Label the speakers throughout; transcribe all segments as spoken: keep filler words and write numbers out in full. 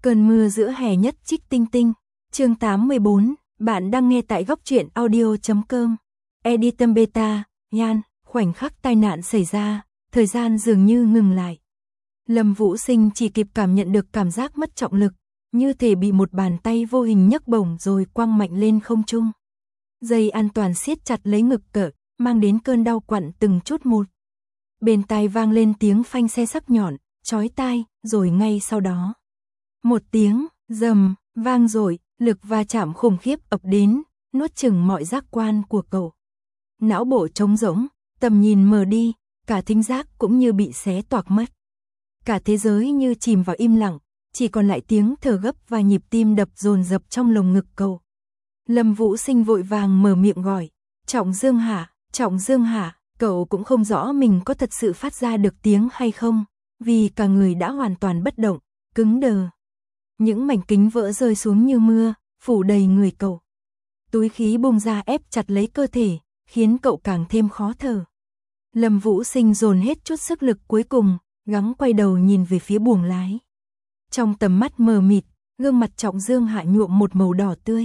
Speaker 1: Cơn mưa giữa hè nhất trích tinh tinh. Chương tám mươi bốn, bạn đang nghe tại góc truyện audio chấm com. Editum Beta, Nhan, khoảnh khắc tai nạn xảy ra, thời gian dường như ngừng lại. Lâm Vũ Sinh chỉ kịp cảm nhận được cảm giác mất trọng lực, như thể bị một bàn tay vô hình nhấc bổng rồi quăng mạnh lên không trung. Dây an toàn siết chặt lấy ngực cậu, mang đến cơn đau quặn từng chút một. Bên tai vang lên tiếng phanh xe sắc nhọn, chói tai, rồi ngay sau đó một tiếng rầm vang dội, lực va chạm khủng khiếp ập đến, nuốt chửng mọi giác quan của cậu. Não bộ trống rỗng, tầm nhìn mờ đi, cả thính giác cũng như bị xé toạc mất. Cả thế giới như chìm vào im lặng, chỉ còn lại tiếng thở gấp và nhịp tim đập dồn dập trong lồng ngực cậu. Lâm Vũ Sinh vội vàng mở miệng gọi, Trọng Dương hả, Trọng Dương hả, cậu cũng không rõ mình có thật sự phát ra được tiếng hay không, vì cả người đã hoàn toàn bất động, cứng đờ. Những mảnh kính vỡ rơi xuống như mưa, phủ đầy người cậu. Túi khí bung ra ép chặt lấy cơ thể, khiến cậu càng thêm khó thở. Lâm Vũ Sinh dồn hết chút sức lực cuối cùng, gắng quay đầu nhìn về phía buồng lái. Trong tầm mắt mờ mịt, gương mặt Trọng Dương hạ nhuộm một màu đỏ tươi.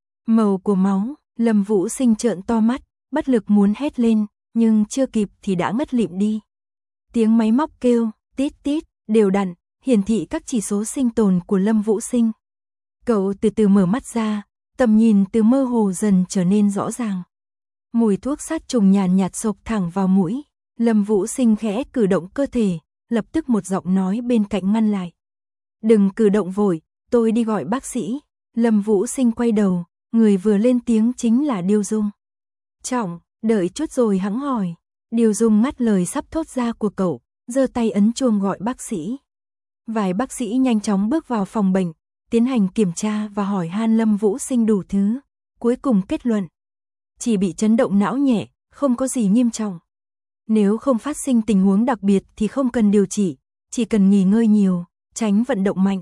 Speaker 1: Màu của máu, Lâm Vũ Sinh trợn to mắt, bất lực muốn hét lên, nhưng chưa kịp thì đã ngất lịm đi. Tiếng máy móc kêu, tít tít, đều đặn, hiển thị các chỉ số sinh tồn của Lâm Vũ Sinh. Cậu từ từ mở mắt ra, tầm nhìn từ mơ hồ dần trở nên rõ ràng. Mùi thuốc sát trùng nhàn nhạt xộc thẳng vào mũi, Lâm Vũ Sinh khẽ cử động cơ thể, lập tức một giọng nói bên cạnh ngăn lại. Đừng cử động vội, tôi đi gọi bác sĩ. Lâm Vũ Sinh quay đầu, người vừa lên tiếng chính là Điêu Dung. Trọng, đợi chút rồi hẵng hỏi. Điêu Dung ngắt lời sắp thốt ra của cậu, giơ tay ấn chuông gọi bác sĩ. Vài bác sĩ nhanh chóng bước vào phòng bệnh, tiến hành kiểm tra và hỏi han Lâm Vũ Sinh đủ thứ, cuối cùng kết luận. Chỉ bị chấn động não nhẹ, không có gì nghiêm trọng. Nếu không phát sinh tình huống đặc biệt thì không cần điều trị, chỉ cần nghỉ ngơi nhiều, tránh vận động mạnh.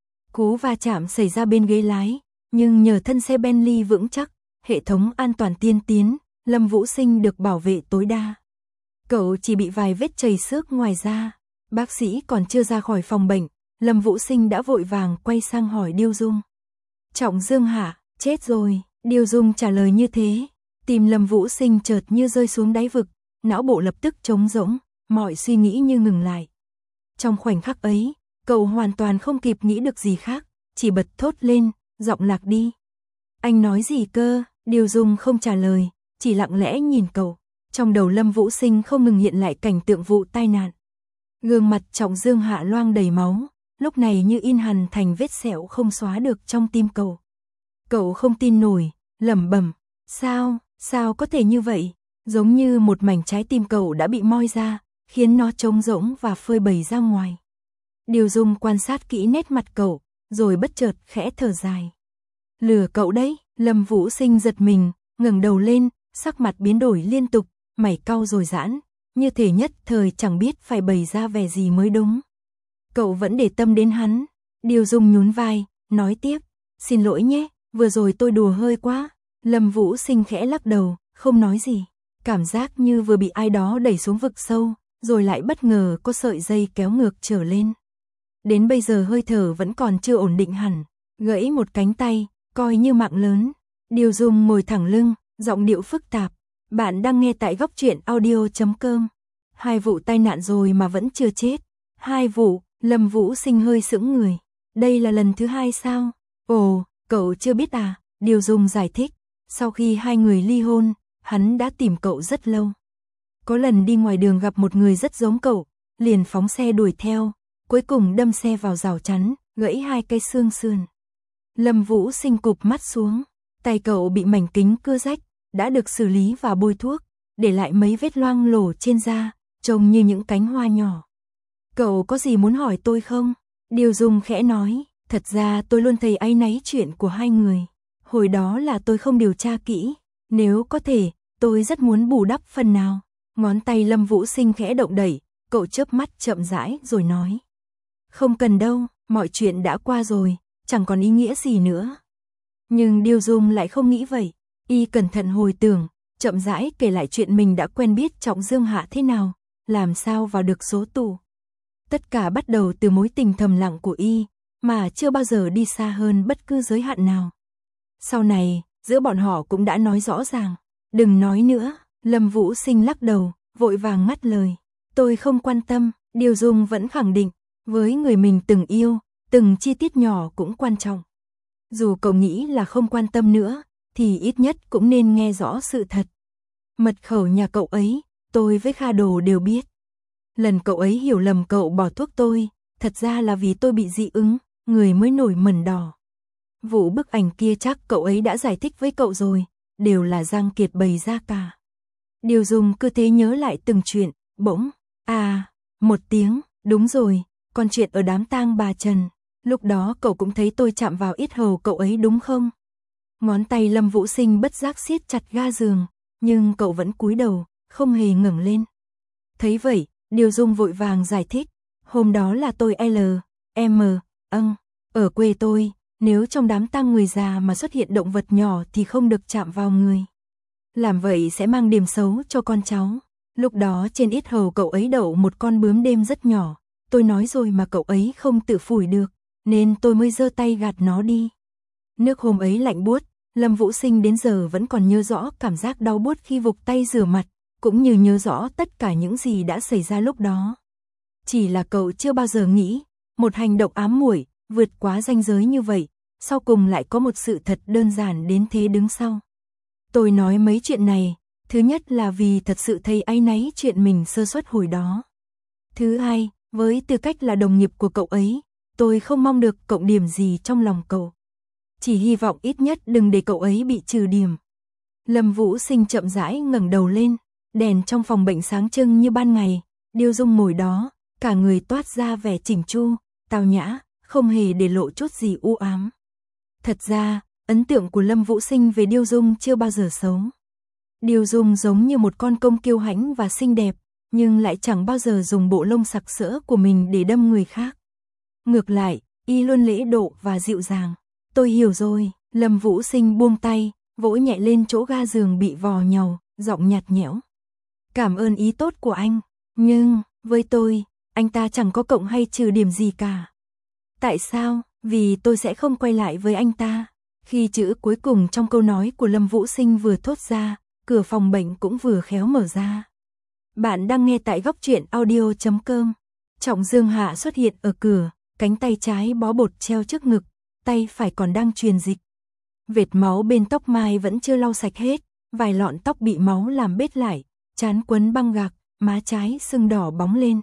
Speaker 1: Cú va chạm xảy ra bên ghế lái, nhưng nhờ thân xe Bentley vững chắc, hệ thống an toàn tiên tiến, Lâm Vũ Sinh được bảo vệ tối đa. Cậu chỉ bị vài vết chảy xước ngoài da. Bác sĩ còn chưa ra khỏi phòng bệnh, Lâm Vũ Sinh đã vội vàng quay sang hỏi Điêu Dung. Trọng Dương hả, chết rồi. Điêu Dung trả lời như thế, tim Lâm Vũ Sinh chợt như rơi xuống đáy vực, não bộ lập tức trống rỗng, mọi suy nghĩ như ngừng lại. Trong khoảnh khắc ấy, cậu hoàn toàn không kịp nghĩ được gì khác, chỉ bật thốt lên, giọng lạc đi. Anh nói gì cơ? Điêu Dung không trả lời, chỉ lặng lẽ nhìn cậu. Trong đầu Lâm Vũ Sinh không ngừng hiện lại cảnh tượng vụ tai nạn. Gương mặt Trọng Dương hạ loang đầy máu, lúc này như in hằn thành vết sẹo không xóa được trong tim cậu. Cậu không tin nổi, lẩm bẩm, sao, sao có thể như vậy? Giống như một mảnh trái tim cậu đã bị moi ra, khiến nó trống rỗng và phơi bày ra ngoài. Điêu Dung quan sát kỹ nét mặt cậu, rồi bất chợt khẽ thở dài. Lừa cậu đấy. Lâm Vũ Sinh giật mình, ngẩng đầu lên, sắc mặt biến đổi liên tục, mày cau rồi giãn, như thể nhất thời chẳng biết phải bày ra vẻ gì mới đúng. Cậu vẫn để tâm đến hắn. Điêu Dung nhún vai, nói tiếp, xin lỗi nhé, vừa rồi tôi đùa hơi quá. Lâm Vũ Sinh khẽ lắc đầu, không nói gì. Cảm giác như vừa bị ai đó đẩy xuống vực sâu, rồi lại bất ngờ có sợi dây kéo ngược trở lên. Đến bây giờ hơi thở vẫn còn chưa ổn định hẳn, gãy một cánh tay, coi như mạng lớn. Điêu Dung ngồi thẳng lưng, giọng điệu phức tạp. Bạn đang nghe tại góc truyện audio chấm com. Hai vụ tai nạn rồi mà vẫn chưa chết. Hai vụ, Lâm Vũ Sinh hơi sững người. Đây là lần thứ hai sao? Ồ, cậu chưa biết à? Điêu Dung giải thích. Sau khi hai người ly hôn, hắn đã tìm cậu rất lâu. Có lần đi ngoài đường gặp một người rất giống cậu, liền phóng xe đuổi theo, cuối cùng đâm xe vào rào chắn, gãy hai cây xương sườn. Lâm Vũ Sinh cụp mắt xuống, tay cậu bị mảnh kính cưa rách, đã được xử lý và bôi thuốc, để lại mấy vết loang lổ trên da, trông như những cánh hoa nhỏ. Cậu có gì muốn hỏi tôi không? Điêu Dung khẽ nói, thật ra tôi luôn thấy áy náy chuyện của hai người. Hồi đó là tôi không điều tra kỹ, nếu có thể, tôi rất muốn bù đắp phần nào. Ngón tay Lâm Vũ Sinh khẽ động đẩy, cậu chớp mắt chậm rãi rồi nói. Không cần đâu, mọi chuyện đã qua rồi, chẳng còn ý nghĩa gì nữa. Nhưng Điêu Dung lại không nghĩ vậy, y cẩn thận hồi tưởng, chậm rãi kể lại chuyện mình đã quen biết Trọng Dương Hạ thế nào, làm sao vào được số tù. Tất cả bắt đầu từ mối tình thầm lặng của y, mà chưa bao giờ đi xa hơn bất cứ giới hạn nào. Sau này, giữa bọn họ cũng đã nói rõ ràng. Đừng nói nữa, Lâm Vũ Sinh lắc đầu, vội vàng ngắt lời. Tôi không quan tâm, Điêu Dung vẫn khẳng định, với người mình từng yêu, từng chi tiết nhỏ cũng quan trọng. Dù cậu nghĩ là không quan tâm nữa, thì ít nhất cũng nên nghe rõ sự thật. Mật khẩu nhà cậu ấy, tôi với Kha Đồ đều biết. Lần cậu ấy hiểu lầm cậu bỏ thuốc tôi, thật ra là vì tôi bị dị ứng, người mới nổi mẩn đỏ. Vụ bức ảnh kia chắc cậu ấy đã giải thích với cậu rồi, đều là Giang Kiệt bày ra cả. Điêu Dung cứ thế nhớ lại từng chuyện, bỗng, à, một tiếng, đúng rồi, còn chuyện ở đám tang bà Trần, lúc đó cậu cũng thấy tôi chạm vào yết hầu cậu ấy đúng không? Ngón tay Lâm Vũ Sinh bất giác siết chặt ga giường, nhưng cậu vẫn cúi đầu, không hề ngẩng lên. Thấy vậy, Điêu Dung vội vàng giải thích, hôm đó là tôi L, M, âng, ở quê tôi, nếu trong đám tang người già mà xuất hiện động vật nhỏ thì không được chạm vào người. Làm vậy sẽ mang điểm xấu cho con cháu. Lúc đó trên yết hầu cậu ấy đậu một con bướm đêm rất nhỏ, tôi nói rồi mà cậu ấy không tự phủi được, nên tôi mới giơ tay gạt nó đi. Nước hôm ấy lạnh buốt, Lâm Vũ Sinh đến giờ vẫn còn nhớ rõ cảm giác đau buốt khi vục tay rửa mặt, cũng như nhớ rõ tất cả những gì đã xảy ra lúc đó. Chỉ là cậu chưa bao giờ nghĩ, một hành động ám muội, vượt quá ranh giới như vậy, sau cùng lại có một sự thật đơn giản đến thế đứng sau. Tôi nói mấy chuyện này, thứ nhất là vì thật sự thấy áy náy chuyện mình sơ suất hồi đó. Thứ hai, với tư cách là đồng nghiệp của cậu ấy, tôi không mong được cộng điểm gì trong lòng cậu. Chỉ hy vọng ít nhất đừng để cậu ấy bị trừ điểm. Lâm Vũ Sinh chậm rãi ngẩng đầu lên, đèn trong phòng bệnh sáng trưng như ban ngày, Điêu Dung ngồi đó, cả người toát ra vẻ chỉnh chu, tao nhã, không hề để lộ chút gì u ám. Thật ra, ấn tượng của Lâm Vũ Sinh về Điêu Dung chưa bao giờ xấu. Điêu Dung giống như một con công kiêu hãnh và xinh đẹp, nhưng lại chẳng bao giờ dùng bộ lông sặc sỡ của mình để đâm người khác. Ngược lại, y luôn lễ độ và dịu dàng. Tôi hiểu rồi, Lâm Vũ Sinh buông tay, vỗ nhẹ lên chỗ ga giường bị vò nhàu, giọng nhạt nhẽo. Cảm ơn ý tốt của anh, nhưng, với tôi, anh ta chẳng có cộng hay trừ điểm gì cả. Tại sao? Vì tôi sẽ không quay lại với anh ta. Khi chữ cuối cùng trong câu nói của Lâm Vũ Sinh vừa thốt ra, cửa phòng bệnh cũng vừa khéo mở ra. Bạn đang nghe tại góc truyện audio chấm com. Trọng Dương Hạ xuất hiện ở cửa, cánh tay trái bó bột treo trước ngực, tay phải còn đang truyền dịch. Vệt máu bên tóc mai vẫn chưa lau sạch hết, vài lọn tóc bị máu làm bết lại, trán quấn băng gạc, má trái sưng đỏ bóng lên.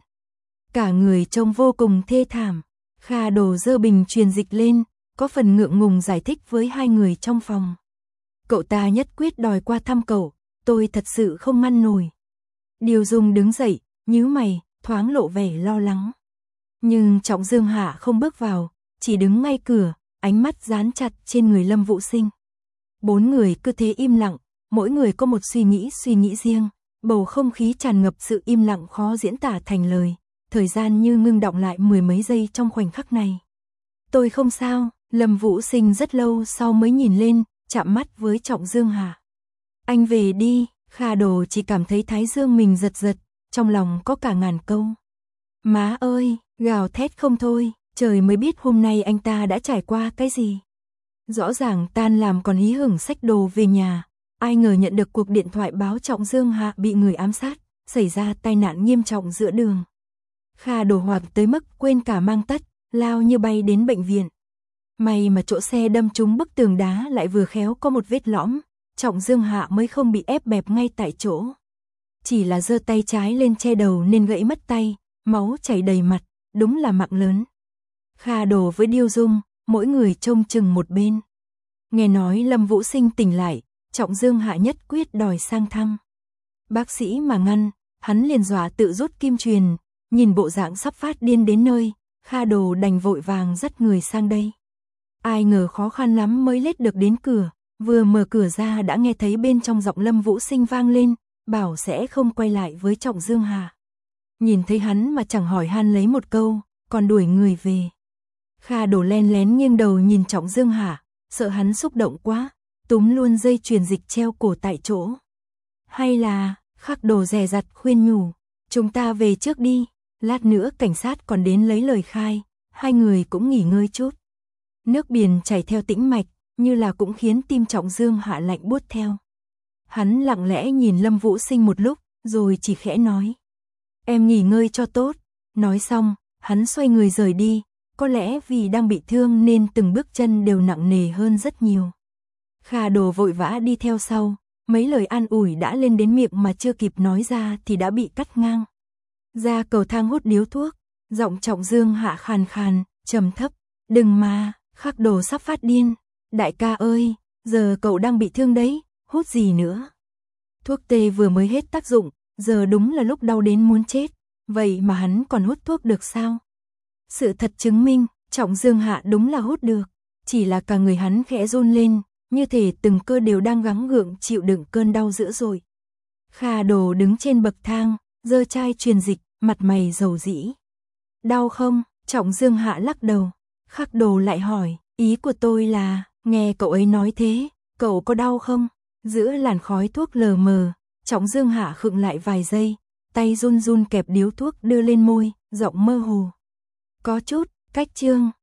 Speaker 1: Cả người trông vô cùng thê thảm. Kha Đồ giơ bình truyền dịch lên, có phần ngượng ngùng giải thích với hai người trong phòng. Cậu ta nhất quyết đòi qua thăm cậu, tôi thật sự không ngăn nổi. Điêu Dung đứng dậy, nhíu mày, thoáng lộ vẻ lo lắng. Nhưng Trọng Dương Hạ không bước vào, chỉ đứng ngay cửa, ánh mắt dán chặt trên người Lâm Vũ Sinh. Bốn người cứ thế im lặng, mỗi người có một suy nghĩ suy nghĩ riêng, bầu không khí tràn ngập sự im lặng khó diễn tả thành lời. Thời gian như ngưng đọng lại mười mấy giây trong khoảnh khắc này. Tôi không sao, Lâm Vũ Sinh rất lâu sau mới nhìn lên, chạm mắt với Trọng Dương Hạ. Anh về đi, Kha Đồ chỉ cảm thấy thái dương mình giật giật, trong lòng có cả ngàn câu. Má ơi, gào thét không thôi, trời mới biết hôm nay anh ta đã trải qua cái gì. Rõ ràng tan làm còn hí hửng xách đồ về nhà, ai ngờ nhận được cuộc điện thoại báo Trọng Dương Hạ bị người ám sát, xảy ra tai nạn nghiêm trọng giữa đường. Kha Đồ hoảng tới mức quên cả mang tất, lao như bay đến bệnh viện. May mà chỗ xe đâm trúng bức tường đá lại vừa khéo có một vết lõm, Trọng Dương Hạ mới không bị ép bẹp ngay tại chỗ. Chỉ là giơ tay trái lên che đầu nên gãy mất tay, máu chảy đầy mặt, đúng là mạng lớn. Kha Đồ với Điêu Dung, mỗi người trông chừng một bên. Nghe nói Lâm Vũ Sinh tỉnh lại, Trọng Dương Hạ nhất quyết đòi sang thăm. Bác sĩ mà ngăn, hắn liền dọa tự rút kim truyền. Nhìn bộ dạng sắp phát điên đến nơi, Kha Đồ đành vội vàng dắt người sang đây. Ai ngờ khó khăn lắm mới lết được đến cửa, vừa mở cửa ra đã nghe thấy bên trong giọng Lâm Vũ Sinh vang lên, bảo sẽ không quay lại với Trọng Dương Hạ. Nhìn thấy hắn mà chẳng hỏi han lấy một câu, còn đuổi người về. Kha Đồ len lén nghiêng đầu nhìn Trọng Dương Hạ, sợ hắn xúc động quá, túm luôn dây truyền dịch treo cổ tại chỗ. Hay là, Khắc Đồ dè dặt khuyên nhủ, chúng ta về trước đi. Lát nữa cảnh sát còn đến lấy lời khai, hai người cũng nghỉ ngơi chút. Nước biển chảy theo tĩnh mạch, như là cũng khiến tim Trọng Dương Hạ lạnh buốt theo. Hắn lặng lẽ nhìn Lâm Vũ Sinh một lúc, rồi chỉ khẽ nói. Em nghỉ ngơi cho tốt. Nói xong, hắn xoay người rời đi, có lẽ vì đang bị thương nên từng bước chân đều nặng nề hơn rất nhiều. Kha Đồ vội vã đi theo sau, mấy lời an ủi đã lên đến miệng mà chưa kịp nói ra thì đã bị cắt ngang. Ra cầu thang hút điếu thuốc, giọng Trọng Dương Hạ khàn khàn, trầm thấp, đừng mà, Khắc Đồ sắp phát điên. Đại ca ơi, giờ cậu đang bị thương đấy, hút gì nữa? Thuốc tê vừa mới hết tác dụng, giờ đúng là lúc đau đến muốn chết, vậy mà hắn còn hút thuốc được sao? Sự thật chứng minh, Trọng Dương Hạ đúng là hút được, chỉ là cả người hắn khẽ run lên, như thể từng cơ đều đang gắng gượng chịu đựng cơn đau dữ dội. Kha Đồ đứng trên bậc thang, giơ chai truyền dịch, mặt mày dầu dĩ. Đau không? Trọng Dương Hạ lắc đầu. Khắc Đồ lại hỏi, ý của tôi là, nghe cậu ấy nói thế, cậu có đau không? Giữa làn khói thuốc lờ mờ, Trọng Dương Hạ khựng lại vài giây, tay run run kẹp điếu thuốc đưa lên môi, giọng mơ hồ. Có chút, cách chương.